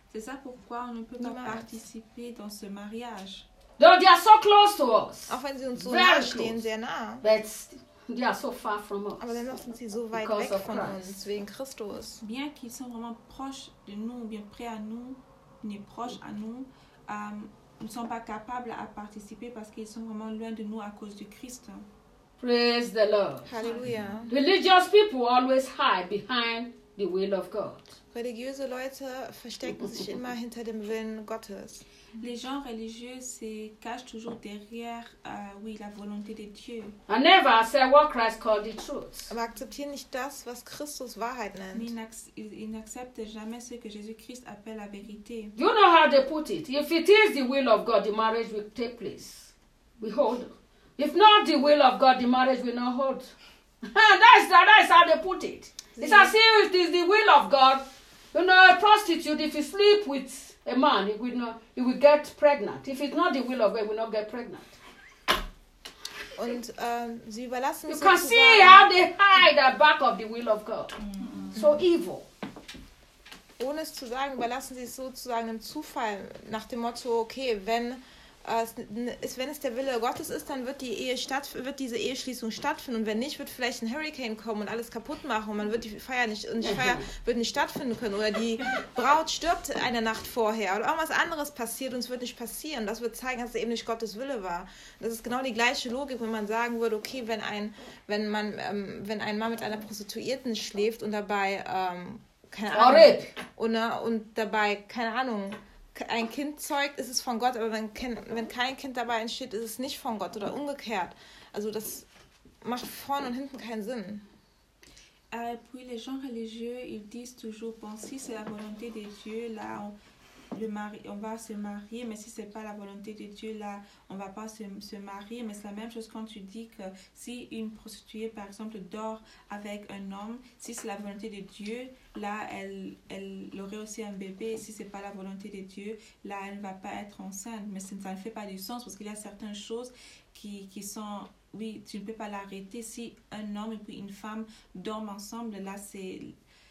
C'est ça pourquoi on ne peut pas Niemals. participer dans ce mariage. Though they are so close to us, Auch wenn sie uns so Very nahe stehen, close. sehr nah. but they are so far from us. Aber dennoch sind sie so weit Because weg of von Christ. uns, wegen Christus. Bien qu'ils sont vraiment proches de nous, bien près à nous, ni proches à nous, euh, ils ne sont pas capables à participer parce qu'ils sont vraiment loin de nous à cause du Christ. Praise the Lord. Halleluja. Religious people always hide behind the will of God. Religiöse Leute verstecken sich immer hinter dem Willen Gottes. Les gens religieux se cachent toujours derrière, euh, oui, la volonté de Dieu. I never accept what Christ called the truth. Aber akzeptieren nicht das, was Christus Wahrheit Mais nennt. ils n'ac- ils ils n'acceptent jamais ce que Jésus-Christ appelle la vérité. Do you know how they put it? If it is the will of God, the marriage will take place. We hold. If not the will of God, the marriage will not hold. that's, that's how they put it. It's as if it is the will of God. You know, a prostitute, if you sleep with a man, he will, not, he will get pregnant. If it's not the will of God, he will not get pregnant. Und ähm, sie überlassen You es can see sozusagen, how they hide at back of the will of God. So evil. ohne es zu sagen, überlassen sie es sozusagen dem Zufall, nach dem Motto, okay, wenn äh, es, n- ist, wenn es der Wille Gottes ist, dann wird die Ehe statt, wird diese Eheschließung stattfinden und wenn nicht, wird vielleicht ein Hurricane kommen und alles kaputt machen und man wird die Feier nicht, und die Feier wird nicht stattfinden können oder die Braut stirbt eine Nacht vorher oder irgendwas anderes passiert und es wird nicht passieren. Das wird zeigen, dass es eben nicht Gottes Wille war. Das ist genau die gleiche Logik, wenn man sagen würde, okay, wenn ein, wenn man, ähm, wenn ein Mann mit einer Prostituierten schläft und dabei ähm, keine Or Ahnung, rape. und, ne, und dabei, keine Ahnung, ein Kind zeugt, ist es von Gott, aber wenn, wenn kein Kind dabei entsteht, ist es nicht von Gott oder umgekehrt. Also das macht vorne und hinten keinen Sinn. Euh, puis les gens religieux, ils disent toujours, bon, si c'est la volonté de Dieu, là, on, le mari, on va se marier, mais si c'est pas la volonté de Dieu, là, on va pas se, se marier. Mais c'est la même chose quand tu dis que si une prostituée, par exemple, dort avec un homme, si c'est la volonté de Dieu, là, elle, elle aurait aussi un bébé. Si c'est pas la volonté de Dieu, là, elle ne va pas être enceinte. Mais ça ne fait pas du sens parce qu'il y a certaines choses qui, qui sont... Oui, tu ne peux pas l'arrêter. Si un homme et puis une femme dorment ensemble, là, c'est...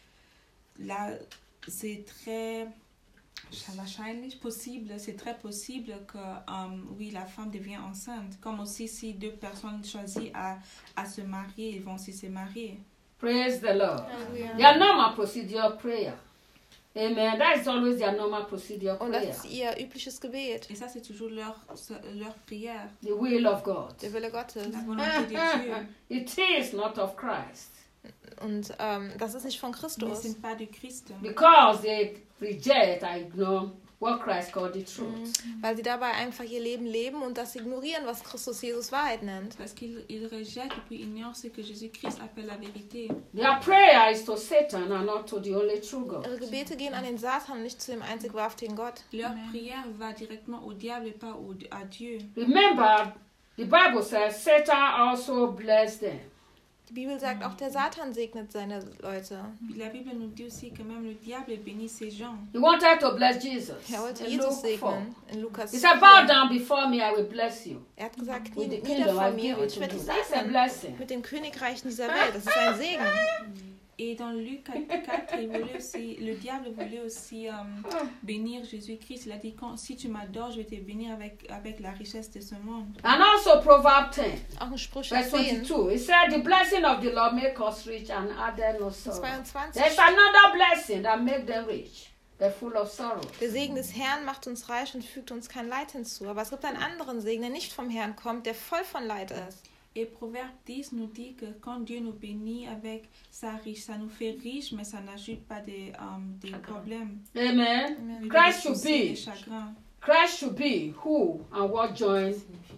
Là, c'est très... Wahrscheinlich possible, c'est très possible que um, oui, la femme devient enceinte. Comme aussi si deux personnes choisissent à, à se marier, ils vont aussi se marier. Praise the Lord. Halleluja. Their normal procedure of prayer. Amen. That is always their normal procedure of Und das prayer. ist ihr übliches Gebet, Et ça, c'est toujours leur, leur prière, The will of God. der Wille Gottes. la volonté de Dieu. It is not of Christ. Und ähm, das ist nicht von Mais ce Christus. n'est pas du Christ. Because they reject, I ignore what Christ called the truth. Weil sie dabei einfach ihr Leben leben und das ignorieren, was Christus Jesus Wahrheit nennt. Parce qu'ils ils rejettent et puis ignorent ce que Jésus-Christ appelle la vérité. Their prayer is to Satan and not to the only true God. Ihre Gebete gehen an den Satan und nicht zu dem einzig wahrhaftigen Gott. Leur prière va directement au diable et pas au, à Dieu. Remember, the Bible says Satan also blessed them. Die Bibel sagt, auch der Satan segnet seine Leute. La Bible nous dit aussi que même le diable bénit ces gens. He wanted to bless Jesus. Er wollte In Jesus Luke four. segnen in Lukas He said, bow vier. down before me, I will bless you. Er hat gesagt, With the knie nieder kingdom vor I mir give und it ich to werde you. dich That's a segnen blessing. mit den Königreichen dieser Welt. Das ist ein Segen. Et dans Luc quatre, il voulait aussi, le diable voulait aussi euh, bénir Jésus-Christ. Il a dit, quand, si tu m'adores, je vais te bénir avec, avec la richesse de ce monde. And also Proverbs ten, Auch in Sprüche verse zehn, twenty-two. It said, the blessing of the Lord make us rich and add no sorrow. zweiundzwanzig. There's another blessing that make them rich. They're full of sorrow. Der Segen des Herrn macht uns reich und fügt uns kein Leid hinzu. Aber es gibt einen anderen Segen, der nicht vom Herrn kommt, der voll von Leid ist. Et Proverbe dix nous dit que quand Dieu nous bénit avec sa richesse, ça nous fait riche, mais ça n'ajoute pas des, um, des problèmes. Amen. Amen. Des Christ should soucis, des be, chagrins. Christ should be who and what joins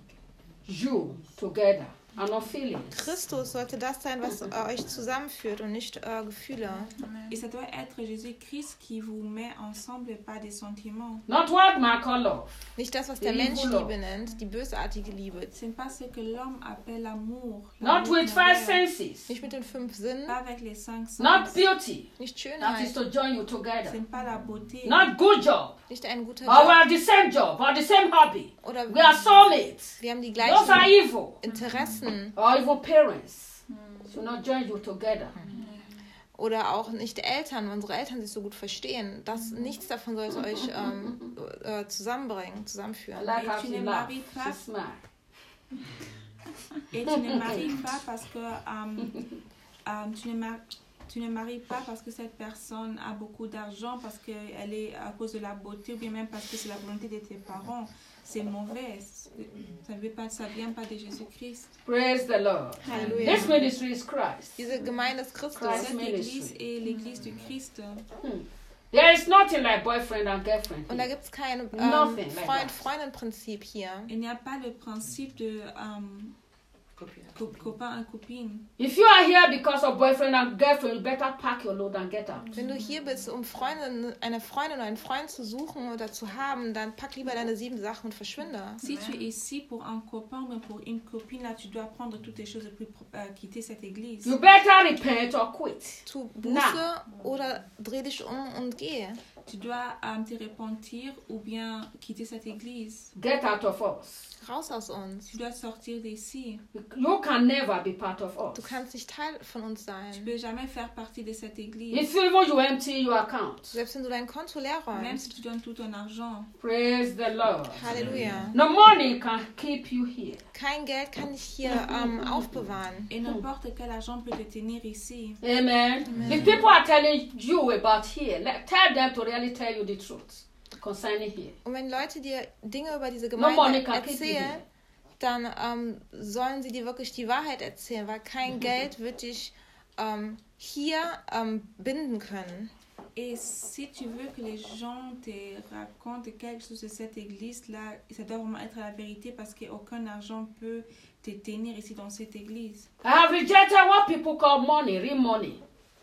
you together and not feelings. Christus sollte das sein, was äh, euch zusammenführt und nicht äh, Gefühle. Et ça doit être Jésus-Christ qui vous met ensemble et pas des sentiments. Not what man call love. Nicht das, was der Die Mensch Liebe. Liebe nennt, die bösartige Liebe. Ce n'est pas ce que l'homme appelle l'amour. Not L'amour with five moderne. senses. Nicht mit den fünf Sinnen, Pas avec les cinq sens. Not beauty. nicht That is Schönheit, to join you Ce together. n'est pas la beauté. Not good job. nicht ein guter Or we Job. have the same job or the same hobby. Oder We are soulmates. wir haben die Those are gleichen evil. Interessen. Or even parents should not join you together. oder auch nicht Eltern, unsere Eltern sich so gut verstehen. Das, nichts davon sollte euch ähm, äh, zusammenbringen, zusammenführen. Like Et how tu she ne laughed. maries She pas, smiled. et tu ne maries pas parce que euh, euh, tu ne mar- tu ne maries pas parce que cette personne a beaucoup d'argent, parce qu'elle est à cause de la beauté, ou bien même parce que c'est la volonté de tes parents. C'est mauvais. Ça ne veut pas, ça vient pas de Jésus-Christ. Praise the Lord. Halleluja. This ministry is Christ. Diese Gemeinde ist Christus. Christ. Cette ministry. église est l'église du Christ. There is nothing like boyfriend and girlfriend. Und da gibt es kein ähm, Nothing like that. Freund-Freundin-Prinzip hier. Il n'y a pas le principe de euh, co- copain et copine. If you are here because of boyfriend and girlfriend, you better pack your load and get out. Wenn du hier bist, um Freundin, eine Freundin oder einen Freund zu suchen oder zu haben, dann pack lieber deine sieben Sachen und verschwinde. Si tu es ici pour un copain ou pour une copine, là, tu dois prendre toutes tes choses et puis euh, quitter cette église. You better repent or quit. Tu Buße oder dreh dich um und geh. Tu dois euh, te repentir ou bien quitter cette église. Get out of us. Raus aus uns. Tu dois sortir d'ici. You can never be part of us. Du kannst nicht Teil von uns Tu sein. peux jamais faire partie de cette église. If even you empty your account. Selbst wenn du dein Konto leer Même si räumst. tu donnes tout ton argent. Praise the Lord. Halleluja. No money can keep you here. Kein Geld kann dich hier ähm, aufbewahren. Et n'importe quel argent peut te tenir ici. Amen. If people are telling you about here, let, tell them to really tell you the truth concerning here. Und wenn Leute dir Dinge über diese No Gemeinde money can keep you erzählen, here. dann ähm, sollen sie dir wirklich die Wahrheit erzählen, weil kein Geld wird dich ähm, hier ähm, binden können. Et si tu veux que les gens te racontent quelque chose de cette église-là, ça doit vraiment être la vérité parce qu'aucun argent peut te tenir ici dans cette église. I have rejected what people call money, real money.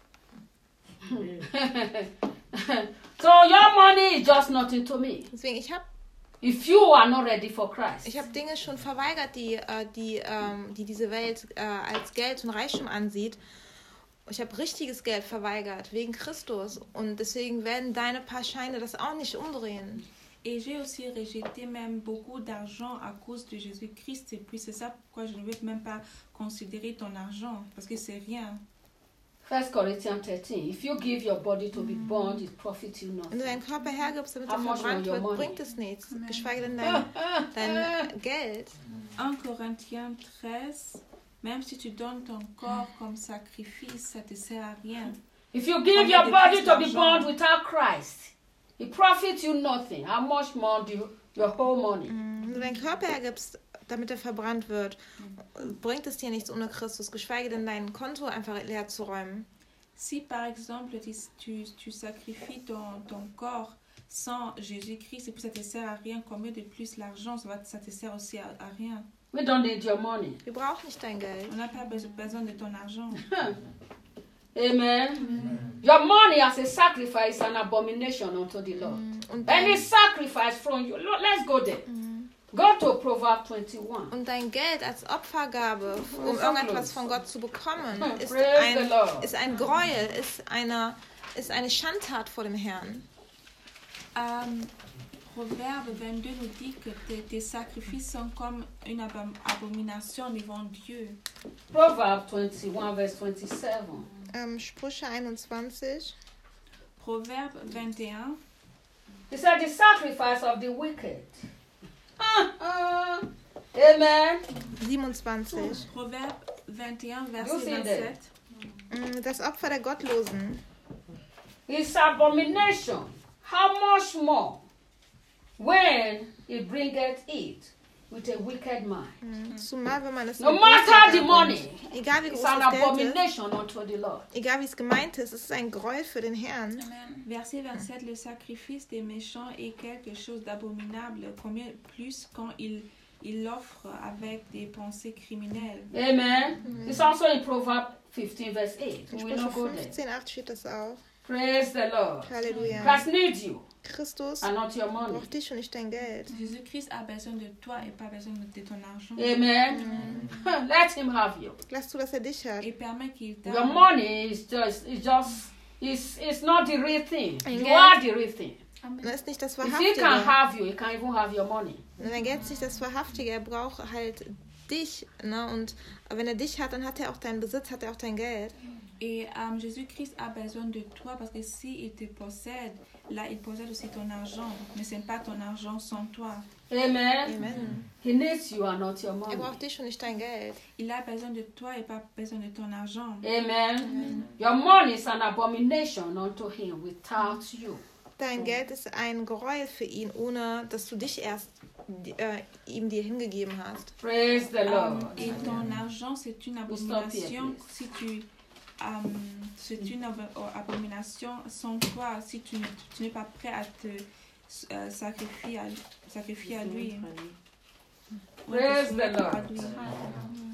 So your money is just nothing to me. Deswegen, ich habe If you are not ready for Christ. ich hab Dinge schon verweigert, die, äh, die, ähm, die diese Welt äh, als Geld und Reichtum ansieht. Ich habe richtiges Geld verweigert, wegen Christus. Und deswegen werden deine paar Scheine das auch nicht umdrehen. Et j'ai aussi rejeté même beaucoup d'argent à cause de Jésus-Christ. Et puis c'est ça pourquoi je ne veux même pas considérer ton argent, parce que c'est rien. First Corinthians thirteen. If you give your body to be burned, it profits you Wenn du nothing. deinen Körper hergibst, damit How er much verbrannt will your wird, money? bringt es nichts. Geschweige denn dein, dein Geld. un Corinthiens treize, même si tu donnes ton corps comme sacrifice, ça ne te sert à rien. If you give Combien your de body pièces to be d'argent? burned without Christ, it profits you nothing. How much more do you, your whole money? Wenn du deinen Körper hergibst, damit er verbrannt wird, bringt es dir nichts ohne Christus. Geschweige denn dein Konto einfach leer zu räumen. Si par exemple tu, tu, tu sacrifies ton, ton corps sans Jésus-Christ, et puis ça te sert à rien, combien de plus l'argent, ça, va- ça te sert aussi à, à rien. We don't need your money. Wir brauchen nicht dein Geld. On n'a pas besoin besoin de ton argent. Amen. Your money as a sacrifice is an abomination unto the Lord. Und Any dein, sacrifice from you. Look, let's go there. Go to Proverbs twenty-one. und dein Geld als Opfergabe, um So irgendetwas close. von Gott zu bekommen, ist Praise the ein, Lord. ist ein Gräuel, ist eine, ist eine Schandtat vor dem Herrn. Euh, Proverbe vingt-deux nous dit que tes, tes sacrifices sont comme une abom- abomination devant Dieu. Proverbs twenty-one, verse twenty-seven. Ähm, Sprüche einundzwanzig. Proverbe vingt et un. He said, the sacrifice of the wicked. Amen. siebenundzwanzig. Proverbe vingt et un, You verset see that? vingt-sept. Mm, Das Opfer der Gottlosen. It's abomination. How much more when he bringeth it with a wicked mind? Zumal, wenn man es No mit matter Bosheit the anbringt. money, Egal wie it's groß an das Geld ist, abomination unto the Lord. egal wie es gemeint ist, es ist ein Gräuel für den Herrn. Verset vingt-sept, le sacrifice des méchants est quelque chose d'abominable, combien plus quand il, il l'offre avec des pensées criminelles. Amen. It's also in Proverbs fifteen, verse eight. In We will not Sprüche go there. fünfzehn, acht steht das auch. Praise the Lord. Halleluja. Christ needs you Christus and not your money. braucht dich und nicht dein Geld. Jésus-Christ a besoin de toi et pas besoin de ton argent. Amen. Let him have you. Lass du, dass er dich hat. Et permet qu'il Your t'aime. money is just, is just, is, is not the real thing. You Geld- are the real thing. Das ist nicht das If he Wahrhaftige. can have you, he can even have your money. Dein Geld ist nicht das Wahrhaftige. Er braucht halt dich. Ne? Und wenn er dich hat, dann hat er auch deinen Besitz, hat er auch dein Geld. Et euh, Jésus-Christ a besoin de toi parce que s'il te possède, là, il possède aussi ton argent. Mais ce n'est pas ton argent sans toi. Amen. Amen. He needs you and not your Er money. braucht dich und nicht dein Geld. Il a besoin de toi et pas besoin de ton argent. Amen. Your money is an abomination unto him without you. Dein Geld ist ein Gräuel für ihn, ohne dass du dich erst äh, ihm dir hingegeben hast. Praise the Lord. Um, et ton argent, c'est une We'll stop here, abomination please. si tu... Um, c'est une ab- abomination sans toi si tu, ne- tu n'es pas prêt à te euh, sacrifier, à, sacrifier à lui. Praise the Ouais, Lord. à lui.